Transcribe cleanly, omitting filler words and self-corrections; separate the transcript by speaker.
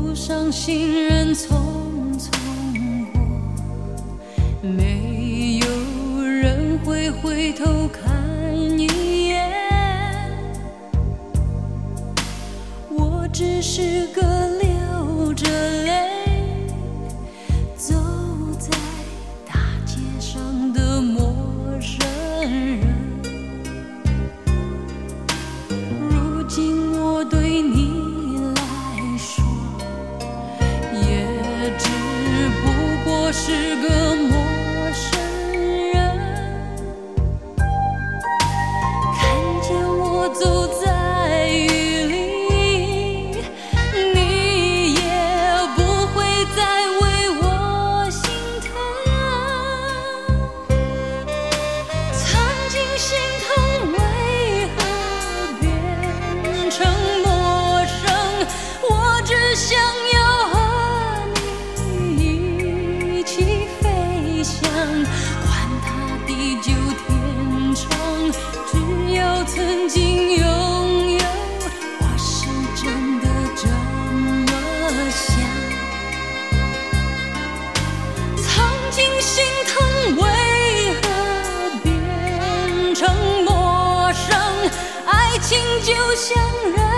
Speaker 1: 上行人匆匆过，没有人会回头看一眼。我只是个流着泪走在大街上的陌生人。如今我对你是个陌生人，看见我走在雨里，你也不会再为我心疼。曾经心疼为何变成陌生，我只想要曾经拥有，我是真的这么想。曾经心疼为何变成陌生，爱情就像人